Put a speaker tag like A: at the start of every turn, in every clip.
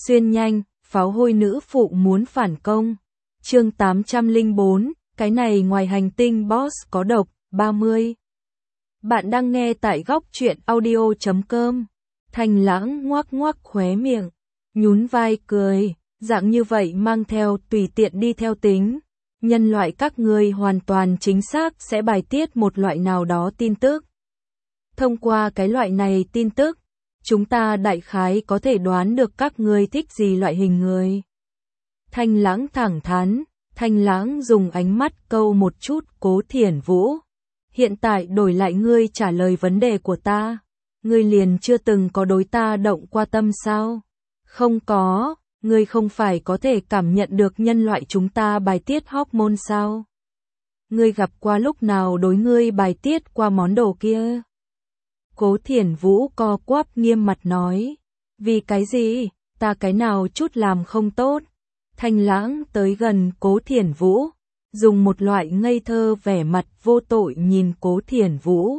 A: Xuyên nhanh, pháo hôi nữ phụ muốn phản công. Chương 804, cái này ngoài hành tinh boss có độc, 30. Bạn đang nghe tại góc truyện audio.com. Thanh Lãng ngoác ngoác khóe miệng, nhún vai cười, dạng như vậy mang theo tùy tiện đi theo tính. Nhân loại các ngươi hoàn toàn chính xác sẽ bài tiết một loại nào đó tin tức. Thông qua cái loại này tin tức, chúng ta đại khái có thể đoán được các ngươi thích gì loại hình người. Thanh Lãng thẳng thắn, Thanh Lãng dùng ánh mắt câu một chút Cố Thiển Vũ. Hiện tại đổi lại ngươi trả lời vấn đề của ta. Ngươi liền chưa từng có đối ta động qua tâm sao? Không có, ngươi không phải có thể cảm nhận được nhân loại chúng ta bài tiết hormone sao? Ngươi gặp qua lúc nào đối ngươi bài tiết qua món đồ kia? Cố Thiển Vũ co quắp nghiêm mặt nói. Vì cái gì? Ta cái nào chút làm không tốt? Thanh Lãng tới gần Cố Thiển Vũ, dùng một loại ngây thơ vẻ mặt vô tội nhìn Cố Thiển Vũ.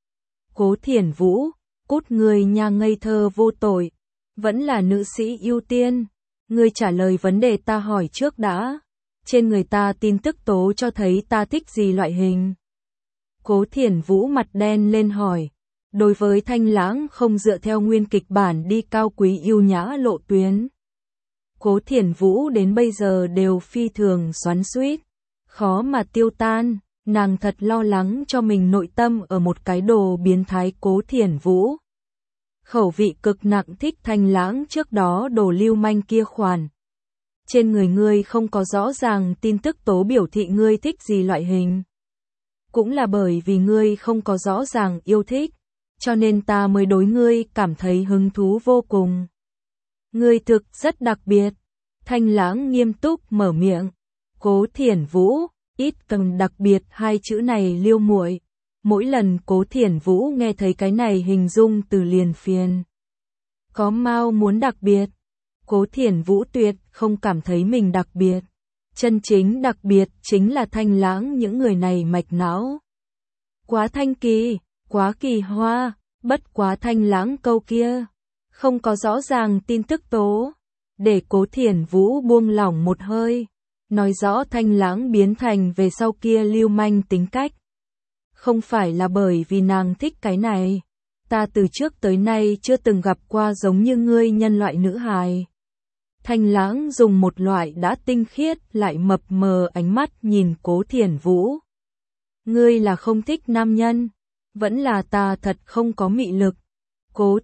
A: Cố Thiển Vũ, cút ngươi nha ngây thơ vô tội, vẫn là nữ sĩ ưu tiên. Ngươi trả lời vấn đề ta hỏi trước đã. Trên người ta tin tức tố cho thấy ta thích gì loại hình? Cố Thiển Vũ mặt đen lên hỏi. Đối với Thanh Lãng không dựa theo nguyên kịch bản đi cao quý yêu nhã lộ tuyến. Cố Thiển Vũ đến bây giờ đều phi thường xoắn xuýt, khó mà tiêu tan, nàng thật lo lắng cho mình nội tâm ở một cái đồ biến thái Cố Thiển Vũ. Khẩu vị cực nặng thích Thanh Lãng trước đó đồ lưu manh kia khoản. Trên người ngươi không có rõ ràng tin tức tố biểu thị ngươi thích gì loại hình. Cũng là bởi vì ngươi không có rõ ràng yêu thích, cho nên ta mới đối ngươi cảm thấy hứng thú vô cùng. Ngươi thực rất đặc biệt. Thanh Lãng nghiêm túc mở miệng. Cố Thiển Vũ, ít cần đặc biệt hai chữ này liêu muội. Mỗi lần Cố Thiển Vũ nghe thấy cái này hình dung từ liền phiền. Có mau muốn đặc biệt. Cố Thiển Vũ tuyệt không cảm thấy mình đặc biệt. Chân chính đặc biệt chính là Thanh Lãng những người này mạch não. Quá thanh kỳ, quá kỳ hoa, bất quá Thanh Lãng câu kia. Không có rõ ràng tin tức tố. Để Cố Thiển Vũ buông lỏng một hơi. Nói rõ Thanh Lãng biến thành về sau kia lưu manh tính cách. Không phải là bởi vì nàng thích cái này. Ta từ trước tới nay chưa từng gặp qua giống như ngươi nhân loại nữ hài. Thanh Lãng dùng một loại đã tinh khiết lại mập mờ ánh mắt nhìn Cố Thiển Vũ. Ngươi là không thích nam nhân, vẫn là ta thật không có mị lực. Cố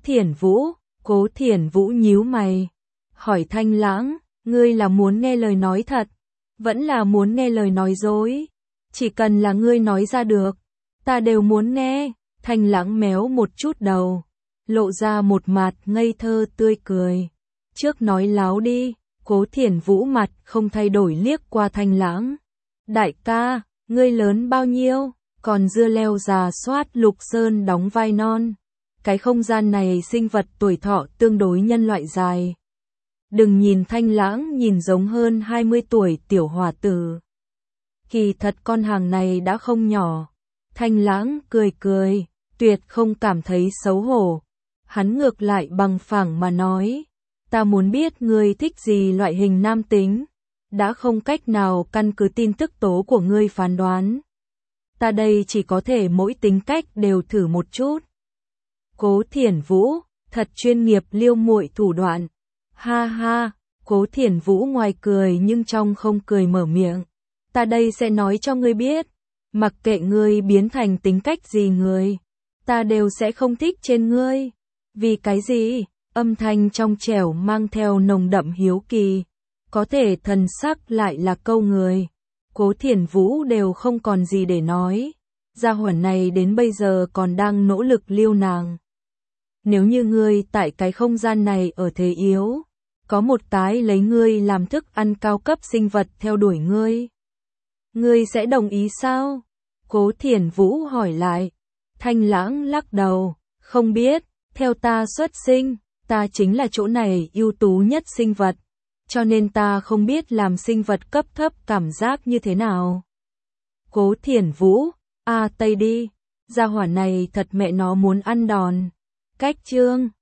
A: Thiển Vũ nhíu mày, hỏi Thanh Lãng, ngươi là muốn nghe lời nói thật, vẫn là muốn nghe lời nói dối? Chỉ cần là ngươi nói ra được, ta đều muốn nghe. Thanh Lãng méo một chút đầu, lộ ra một mặt ngây thơ tươi cười. Trước nói láo đi. Cố Thiển Vũ mặt không thay đổi liếc qua Thanh Lãng. Đại ca, ngươi lớn bao nhiêu? Còn dưa leo già soát Lục Sơn đóng vai non. Cái không gian này sinh vật tuổi thọ tương đối nhân loại dài. Đừng nhìn Thanh Lãng nhìn giống hơn 20 tuổi tiểu hòa tử. Kỳ thật con hàng này đã không nhỏ. Thanh Lãng cười cười, tuyệt không cảm thấy xấu hổ. Hắn ngược lại bằng phẳng mà nói. Ta muốn biết ngươi thích gì loại hình nam tính. Đã không cách nào căn cứ tin tức tố của ngươi phán đoán. Ta đây chỉ có thể mỗi tính cách đều thử một chút. Cố Thiển Vũ, thật chuyên nghiệp liêu muội thủ đoạn. Ha ha, Cố Thiển Vũ ngoài cười nhưng trong không cười mở miệng. Ta đây sẽ nói cho ngươi biết. Mặc kệ ngươi biến thành tính cách gì người, ta đều sẽ không thích trên ngươi. Vì cái gì? Âm thanh trong trẻo mang theo nồng đậm hiếu kỳ. Có thể thần sắc lại là câu người. Cố Thiển Vũ đều không còn gì để nói. Gia hỏa này đến bây giờ còn đang nỗ lực liêu nàng. Nếu như ngươi tại cái không gian này ở thế yếu, có một cái lấy ngươi làm thức ăn cao cấp sinh vật theo đuổi ngươi, ngươi sẽ đồng ý sao? Cố Thiển Vũ hỏi lại. Thanh Lãng lắc đầu, không biết, theo ta xuất sinh, ta chính là chỗ này ưu tú nhất sinh vật, cho nên ta không biết làm sinh vật cấp thấp cảm giác như thế nào. Cố Thiển Vũ, Tây đi, gia hỏa này thật mẹ nó muốn ăn đòn. Cách chương